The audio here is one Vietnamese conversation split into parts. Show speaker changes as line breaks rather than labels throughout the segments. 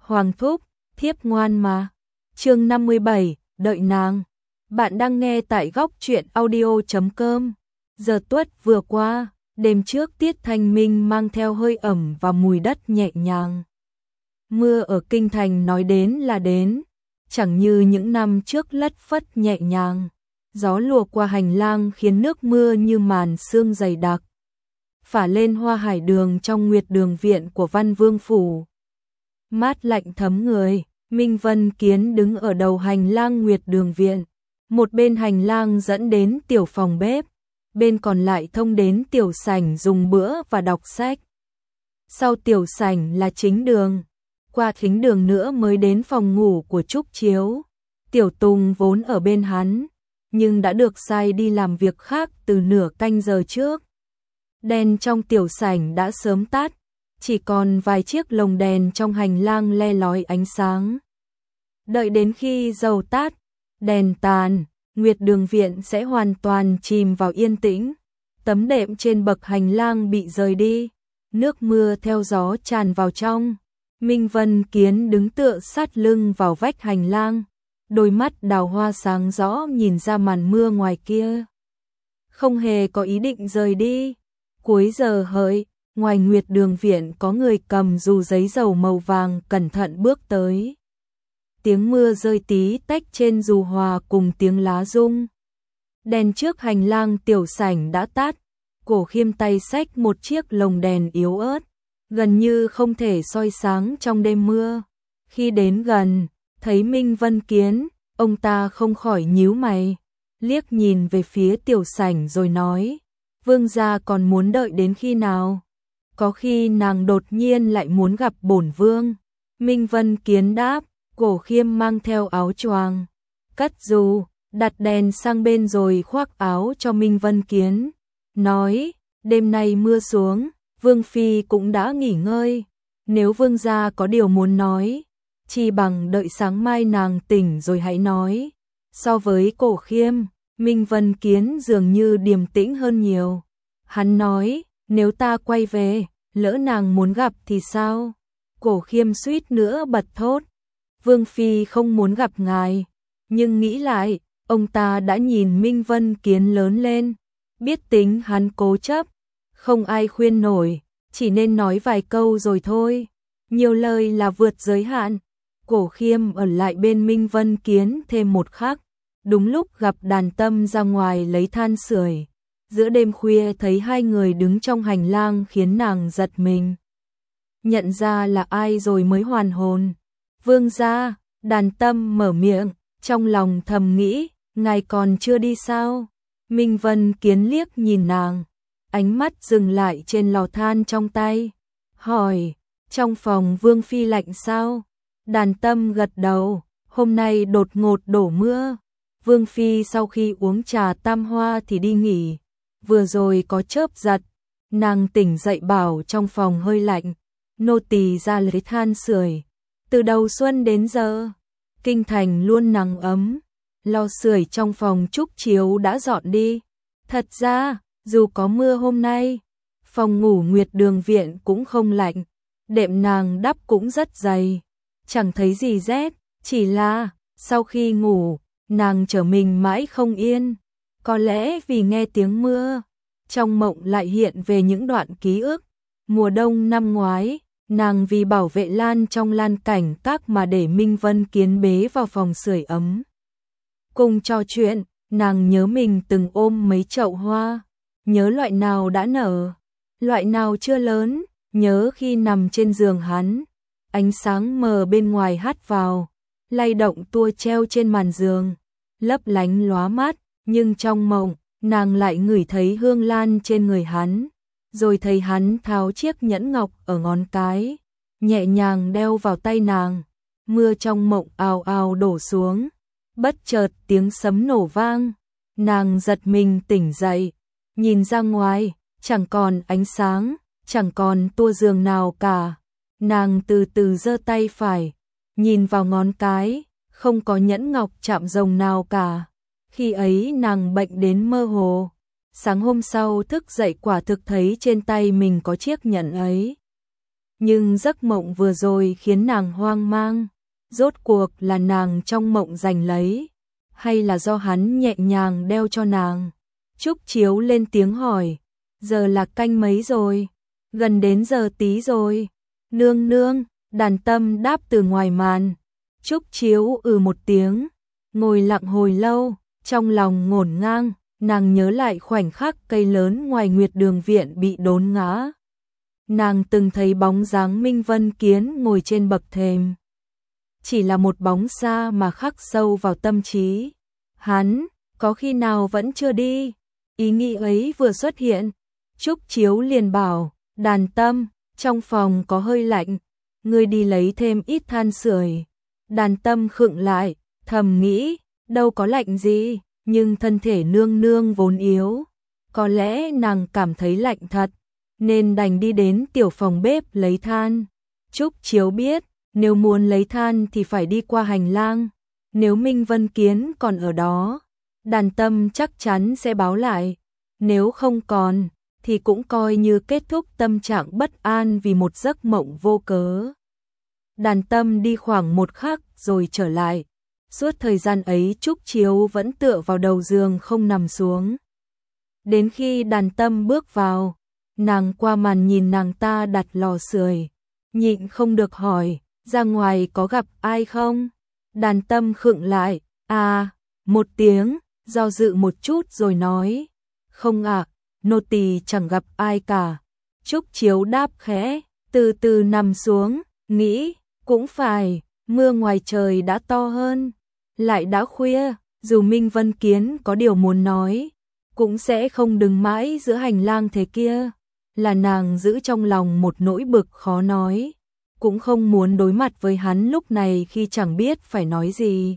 Hoàng thúc, thiếp ngoan mà. Chương 57, đợi nàng. Bạn đang nghe tại góc truyện audio.com. Giờ tuất vừa qua, đêm trước tiết thanh minh mang theo hơi ẩm và mùi đất nhẹ nhàng. Mưa ở kinh thành nói đến là đến, chẳng như những năm trước lất phất nhẹ nhàng. Gió lùa qua hành lang khiến nước mưa như màn sương dày đặc phả lên hoa hải đường trong nguyệt đường viện của Văn Vương phủ. Mát lạnh thấm người. Minh Vân Kiến đứng ở đầu hành lang nguyệt đường viện. Một bên hành lang dẫn đến tiểu phòng bếp, bên còn lại thông đến tiểu sảnh dùng bữa và đọc sách. Sau tiểu sảnh là chính đường, qua thính đường nữa mới đến phòng ngủ của Trúc Chiếu. Tiểu Tùng vốn ở bên hắn, nhưng đã được sai đi làm việc khác từ nửa canh giờ trước. Đèn trong tiểu sảnh đã sớm tắt, chỉ còn vài chiếc lồng đèn trong hành lang le lói ánh sáng. Đợi đến khi dầu tắt, đèn tàn, nguyệt đường viện sẽ hoàn toàn chìm vào yên tĩnh. Tấm đệm trên bậc hành lang bị rời đi, nước mưa theo gió tràn vào trong. Minh Vân Kiến đứng tựa sát lưng vào vách hành lang, đôi mắt đào hoa sáng rõ nhìn ra màn mưa ngoài kia. Không hề có ý định rời đi. Cuối giờ hợi, ngoài nguyệt đường viện có người cầm dù giấy dầu màu vàng cẩn thận bước tới. Tiếng mưa rơi tí tách trên dù hòa cùng tiếng lá rung. Đèn trước hành lang tiểu sảnh đã tắt, Cổ Khiêm tay xách một chiếc lồng đèn yếu ớt, gần như không thể soi sáng trong đêm mưa. Khi đến gần, thấy Minh Vân Kiến, ông ta không khỏi nhíu mày, liếc nhìn về phía tiểu sảnh rồi nói, vương gia còn muốn đợi đến khi nào? Có khi nàng đột nhiên lại muốn gặp bổn vương. Minh Vân Kiến đáp. Cổ Khiêm mang theo áo choàng, cất dù, đặt đèn sang bên rồi khoác áo cho Minh Vân Kiến, nói, đêm nay mưa xuống, Vương Phi cũng đã nghỉ ngơi, nếu vương gia có điều muốn nói, chi bằng đợi sáng mai nàng tỉnh rồi hãy nói. So với Cổ Khiêm, Minh Vân Kiến dường như điềm tĩnh hơn nhiều. Hắn nói, nếu ta quay về, lỡ nàng muốn gặp thì sao? Cổ Khiêm suýt nữa bật thốt. Vương Phi không muốn gặp ngài, nhưng nghĩ lại, ông ta đã nhìn Minh Vân Kiến lớn lên, biết tính hắn cố chấp, không ai khuyên nổi, chỉ nên nói vài câu rồi thôi, nhiều lời là vượt giới hạn. Cổ Khiêm ở lại bên Minh Vân Kiến thêm một khắc, đúng lúc gặp Đàn Tâm ra ngoài lấy than sưởi. Giữa đêm khuya thấy hai người đứng trong hành lang khiến nàng giật mình. Nhận ra là ai rồi mới hoàn hồn. Vương gia, Đàn Tâm mở miệng, trong lòng thầm nghĩ, ngài còn chưa đi sao? Minh Vân Kiến liếc nhìn nàng, ánh mắt dừng lại trên lò than trong tay, hỏi, trong phòng Vương Phi lạnh sao? Đàn Tâm gật đầu, hôm nay đột ngột đổ mưa, Vương Phi sau khi uống trà tam hoa thì đi nghỉ, vừa rồi có chớp giật, nàng tỉnh dậy bảo trong phòng hơi lạnh, nô tỳ ra lấy than sưởi. Từ đầu xuân đến giờ, kinh thành luôn nắng ấm, lò sưởi trong phòng Trúc Chiếu đã dọn đi. Thật ra, dù có mưa hôm nay, phòng ngủ nguyệt đường viện cũng không lạnh, đệm nàng đắp cũng rất dày, chẳng thấy gì rét, chỉ là, sau khi ngủ, nàng trở mình mãi không yên. Có lẽ vì nghe tiếng mưa, trong mộng lại hiện về những đoạn ký ức, mùa đông năm ngoái. Nàng vì bảo vệ Lan trong lan cảnh các mà để Minh Vân Kiến bế vào phòng sưởi ấm. Cùng trò chuyện, nàng nhớ mình từng ôm mấy chậu hoa, nhớ loại nào đã nở, loại nào chưa lớn, nhớ khi nằm trên giường hắn, ánh sáng mờ bên ngoài hắt vào, lay động tua treo trên màn giường, lấp lánh lóa mắt, nhưng trong mộng, nàng lại ngửi thấy hương lan trên người hắn. Rồi thấy hắn tháo chiếc nhẫn ngọc ở ngón cái, nhẹ nhàng đeo vào tay nàng. Mưa trong mộng ào ào đổ xuống, bất chợt tiếng sấm nổ vang, nàng giật mình tỉnh dậy, nhìn ra ngoài, chẳng còn ánh sáng, chẳng còn tua giường nào cả. Nàng từ từ giơ tay phải, nhìn vào ngón cái, không có nhẫn ngọc chạm rồng nào cả. Khi ấy nàng bệnh đến mơ hồ. Sáng hôm sau thức dậy quả thực thấy trên tay mình có chiếc nhẫn ấy. Nhưng giấc mộng vừa rồi khiến nàng hoang mang. Rốt cuộc là nàng trong mộng giành lấy, hay là do hắn nhẹ nhàng đeo cho nàng? Trúc Chiếu lên tiếng hỏi, giờ là canh mấy rồi? Gần đến giờ tí rồi. Nương nương, Đàn Tâm đáp từ ngoài màn. Trúc Chiếu một tiếng, ngồi lặng hồi lâu, trong lòng ngổn ngang, nàng nhớ lại khoảnh khắc cây lớn ngoài Nguyệt Đường viện bị đốn ngã. Nàng từng thấy bóng dáng Minh Vân Kiến ngồi trên bậc thềm. Chỉ là một bóng xa mà khắc sâu vào tâm trí. Hắn, có khi nào vẫn chưa đi? Ý nghĩ ấy vừa xuất hiện, Trúc Chiếu liền bảo, Đàn Tâm, trong phòng có hơi lạnh, ngươi đi lấy thêm ít than sưởi. Đàn Tâm khựng lại, thầm nghĩ, đâu có lạnh gì, nhưng thân thể nương nương vốn yếu. Có lẽ nàng cảm thấy lạnh thật, nên đành đi đến tiểu phòng bếp lấy than. Trúc Chiếu biết, nếu muốn lấy than thì phải đi qua hành lang. Nếu Minh Vân Kiến còn ở đó, Đàn Tâm chắc chắn sẽ báo lại. Nếu không còn, thì cũng coi như kết thúc tâm trạng bất an vì một giấc mộng vô cớ. Đàn Tâm đi khoảng một khắc rồi trở lại. Suốt thời gian ấy Trúc Chiếu vẫn tựa vào đầu giường không nằm xuống. Đến khi Đàn Tâm bước vào, nàng qua màn nhìn nàng ta đặt lò sưởi, nhịn không được hỏi, ra ngoài có gặp ai không? Đàn Tâm khựng lại, một tiếng, do dự một chút rồi nói, không ạ, nô tỳ chẳng gặp ai cả. Trúc Chiếu đáp khẽ, từ từ nằm xuống, nghĩ, cũng phải, mưa ngoài trời đã to hơn, lại đã khuya, dù Minh Vân Kiến có điều muốn nói, cũng sẽ không đứng mãi giữa hành lang thế kia. Là nàng giữ trong lòng một nỗi bực khó nói, cũng không muốn đối mặt với hắn lúc này khi chẳng biết phải nói gì.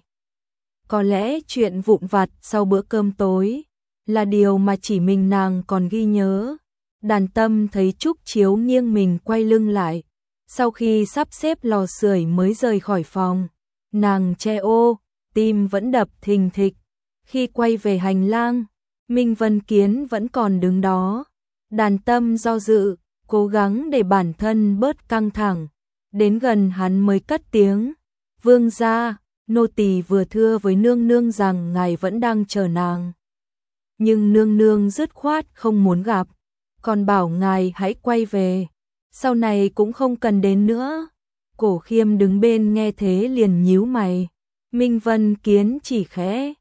Có lẽ chuyện vụn vặt sau bữa cơm tối là điều mà chỉ mình nàng còn ghi nhớ. Đàn Tâm thấy Trúc Chiếu nghiêng mình quay lưng lại, sau khi sắp xếp lò sưởi mới rời khỏi phòng. Nàng che ô, tim vẫn đập thình thịch. Khi quay về hành lang, Minh Vân Kiến vẫn còn đứng đó. Đàn Tâm do dự, cố gắng để bản thân bớt căng thẳng. Đến gần hắn mới cất tiếng, vương gia, nô tỳ vừa thưa với nương nương rằng ngài vẫn đang chờ nàng. Nhưng nương nương dứt khoát không muốn gặp, còn bảo ngài hãy quay về, sau này cũng không cần đến nữa. Cổ Khiêm đứng bên nghe thế liền nhíu mày. Minh Vân Kiến chỉ khẽ,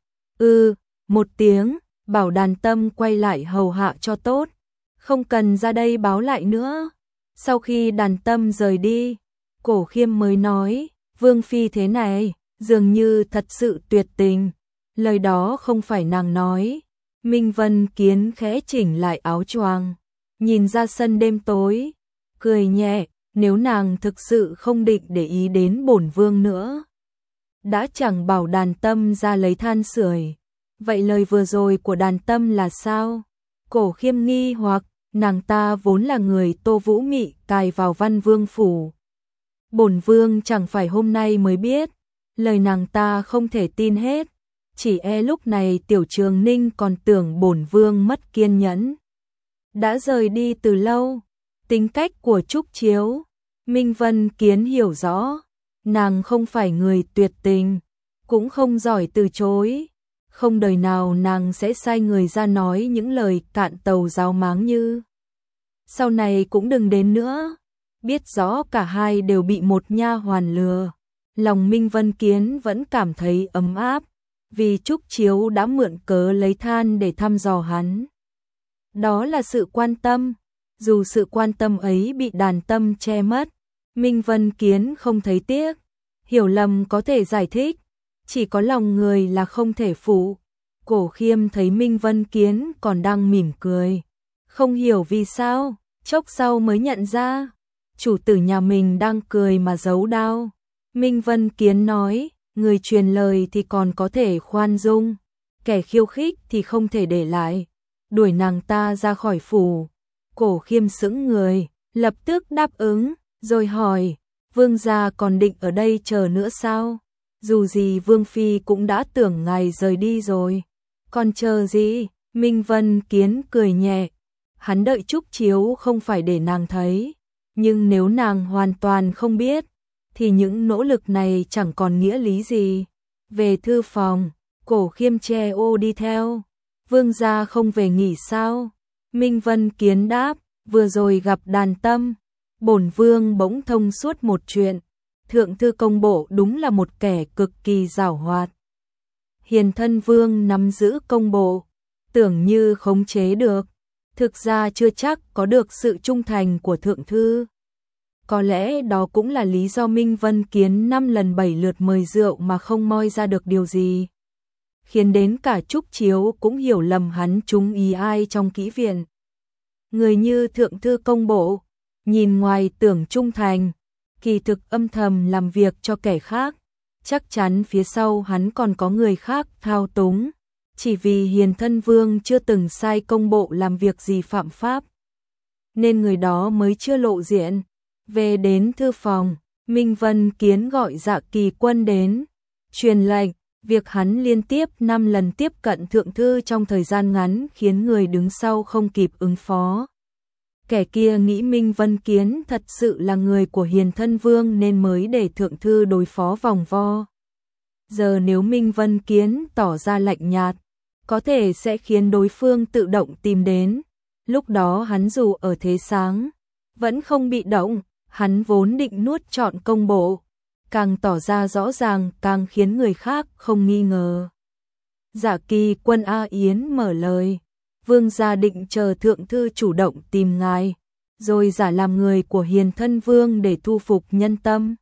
một tiếng, bảo Đàn Tâm quay lại hầu hạ cho tốt, không cần ra đây báo lại nữa. Sau khi Đàn Tâm rời đi, Cổ Khiêm mới nói, vương phi thế này, dường như thật sự tuyệt tình. Lời đó không phải nàng nói. Minh Vân Kiến khẽ chỉnh lại áo choàng, nhìn ra sân đêm tối, cười nhẹ, nếu nàng thực sự không định để ý đến bổn vương nữa, đã chẳng bảo Đàn Tâm ra lấy than sưởi. Vậy lời vừa rồi của Đàn Tâm là sao? Cổ Khiêm nghi hoặc, nàng ta vốn là người Tô Vũ Mị cài vào Văn Vương phủ. Bổn vương chẳng phải hôm nay mới biết, lời nàng ta không thể tin hết, chỉ e lúc này Tiểu Trường Ninh còn tưởng bổn vương mất kiên nhẫn, đã rời đi từ lâu. Tính cách của Trúc Chiếu, Minh Vân Kiến hiểu rõ, nàng không phải người tuyệt tình, cũng không giỏi từ chối, không đời nào nàng sẽ sai người ra nói những lời cạn tàu ráo máng như sau này cũng đừng đến nữa. Biết rõ cả hai đều bị một nha hoàn lừa, lòng Minh Vân Kiến vẫn cảm thấy ấm áp, vì Trúc Chiếu đã mượn cớ lấy than để thăm dò hắn. Đó là sự quan tâm, dù sự quan tâm ấy bị Đàn Tâm che mất, Minh Vân Kiến không thấy tiếc. Hiểu lầm có thể giải thích, chỉ có lòng người là không thể phủ. Cổ Khiêm thấy Minh Vân Kiến còn đang mỉm cười, không hiểu vì sao, chốc sau mới nhận ra chủ tử nhà mình đang cười mà giấu đau. Minh Vân Kiến nói, người truyền lời thì còn có thể khoan dung, kẻ khiêu khích thì không thể để lại, đuổi nàng ta ra khỏi phủ. Cổ Khiêm sững người, lập tức đáp ứng, rồi hỏi, vương gia còn định ở đây chờ nữa sao? Dù gì vương phi cũng đã tưởng ngài rời đi rồi, còn chờ gì? Minh Vân Kiến cười nhẹ, hắn đợi Trúc Chiếu không phải để nàng thấy, nhưng nếu nàng hoàn toàn không biết, thì những nỗ lực này chẳng còn nghĩa lý gì. Về thư phòng, Cổ Khiêm che ô đi theo. Vương gia không về nghỉ sao? Minh Vân Kiến đáp, vừa rồi gặp Đàn Tâm, bổn vương bỗng thông suốt một chuyện. Thượng thư công bộ đúng là một kẻ cực kỳ giảo hoạt. Hiền thân vương nắm giữ công bộ, tưởng như khống chế được, thực ra chưa chắc có được sự trung thành của thượng thư. Có lẽ đó cũng là lý do Minh Vân Kiến 5 lần 7 lượt mời rượu mà không moi ra được điều gì. Khiến đến cả Trúc Chiếu cũng hiểu lầm hắn trúng ý ai trong kỹ viện. Người như thượng thư công bộ, nhìn ngoài tưởng trung thành, kỳ thực âm thầm làm việc cho kẻ khác. Chắc chắn phía sau hắn còn có người khác thao túng. Chỉ vì Hiền thân vương chưa từng sai công bộ làm việc gì phạm pháp, nên người đó mới chưa lộ diện. Về đến thư phòng, Minh Vân Kiến gọi Dạ Kỳ Quân đến, truyền lệnh. Việc hắn liên tiếp 5 lần tiếp cận thượng thư trong thời gian ngắn khiến người đứng sau không kịp ứng phó. Kẻ kia nghĩ Minh Vân Kiến thật sự là người của Hiền thân vương nên mới để thượng thư đối phó vòng vo. Giờ nếu Minh Vân Kiến tỏ ra lạnh nhạt, có thể sẽ khiến đối phương tự động tìm đến. Lúc đó hắn dù ở thế sáng, vẫn không bị động. Hắn vốn định nuốt trọn công bộ, càng tỏ ra rõ ràng càng khiến người khác không nghi ngờ. Dạ Kỳ Quân A Yến mở lời, vương gia định chờ thượng thư chủ động tìm ngài, rồi giả làm người của Hiền thân vương để thu phục nhân tâm.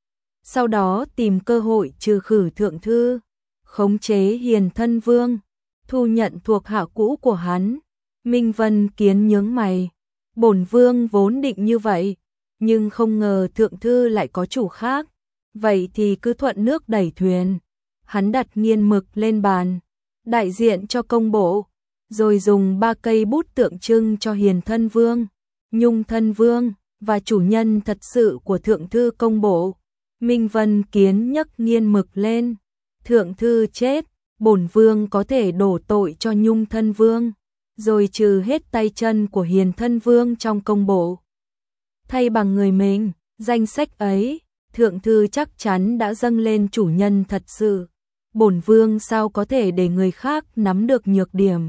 Sau đó tìm cơ hội trừ khử thượng thư, khống chế Hiền thân vương, thu nhận thuộc hạ cũ của hắn. Minh Vân Kiến nhướng mày, bổn vương vốn định như vậy, nhưng không ngờ thượng thư lại có chủ khác, vậy thì cứ thuận nước đẩy thuyền. Hắn đặt nghiên mực lên bàn, đại diện cho công bộ, rồi dùng 3 cây bút tượng trưng cho Hiền thân vương, Nhung thân vương và chủ nhân thật sự của thượng thư công bộ. Minh Vân Kiến nhấc nghiên mực lên, thượng thư chết, bổn vương có thể đổ tội cho Nhung thân vương, rồi trừ hết tay chân của Hiền thân vương trong công bộ, thay bằng người mình. Danh sách ấy, thượng thư chắc chắn đã dâng lên chủ nhân thật sự. Bổn vương sao có thể để người khác nắm được nhược điểm.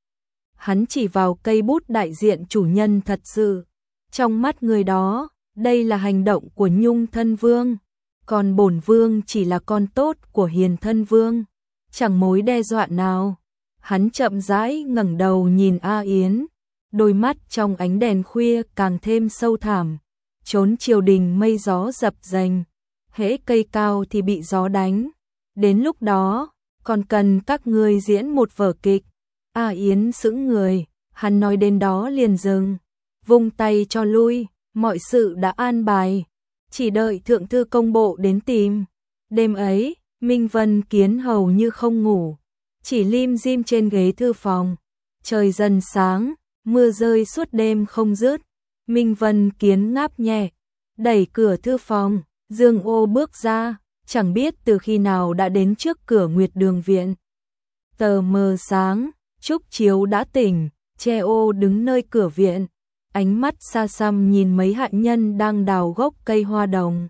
Hắn chỉ vào cây bút đại diện chủ nhân thật sự. Trong mắt người đó, đây là hành động của Nhung thân vương, còn bổn vương chỉ là con tốt của Hiền thân vương, chẳng mối đe dọa nào. Hắn chậm rãi ngẩng đầu nhìn A Yến, đôi mắt trong ánh đèn khuya càng thêm sâu thẳm. Trốn triều đình mây gió dập dềnh, hễ cây cao thì bị gió đánh. Đến lúc đó, còn cần các ngươi diễn một vở kịch. A Yến sững người, hắn nói đến đó liền dừng, vung tay cho lui, mọi sự đã an bài, chỉ đợi thượng thư công bộ đến tìm. Đêm ấy, Minh Vân Kiến hầu như không ngủ, chỉ lim dim trên ghế thư phòng. Trời dần sáng, mưa rơi suốt đêm không dứt. Minh Vân Kiến ngáp nhẹ, đẩy cửa thư phòng, Dương Ô bước ra, chẳng biết từ khi nào đã đến trước cửa Nguyệt Đường viện. Tờ mờ sáng, Trúc Chiếu đã tỉnh, Che Ô đứng nơi cửa viện, ánh mắt xa xăm nhìn mấy hạ nhân đang đào gốc cây hoa đồng.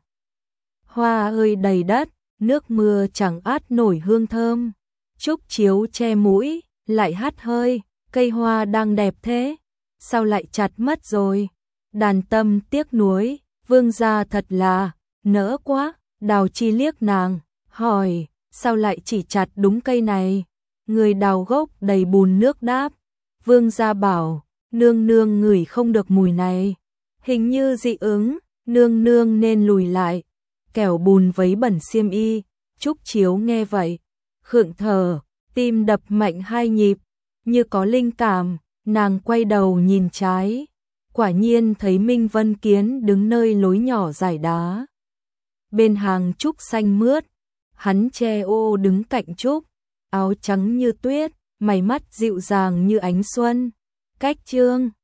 Hoa ơi đầy đất, nước mưa chẳng át nổi hương thơm. Trúc Chiếu che mũi, lại hắt hơi, cây hoa đang đẹp thế, sao lại chặt mất rồi? Đàn Tâm tiếc nuối, vương gia thật là nỡ quá. Đào Chi liếc nàng, hỏi, sao lại chỉ chặt đúng cây này? Người đào gốc đầy bùn nước đáp, vương gia bảo, nương nương ngửi không được mùi này, hình như dị ứng, nương nương nên lùi lại, kẻo bùn vấy bẩn xiêm y. Trúc Chiếu nghe vậy, khựng thở, tim đập mạnh 2 nhịp, như có linh cảm, nàng quay đầu nhìn trái, quả nhiên thấy Minh Vân Kiến đứng nơi lối nhỏ dải đá. Bên hàng trúc xanh mướt, hắn Che Ô đứng cạnh trúc, áo trắng như tuyết, mày mắt dịu dàng như ánh xuân. Cách chương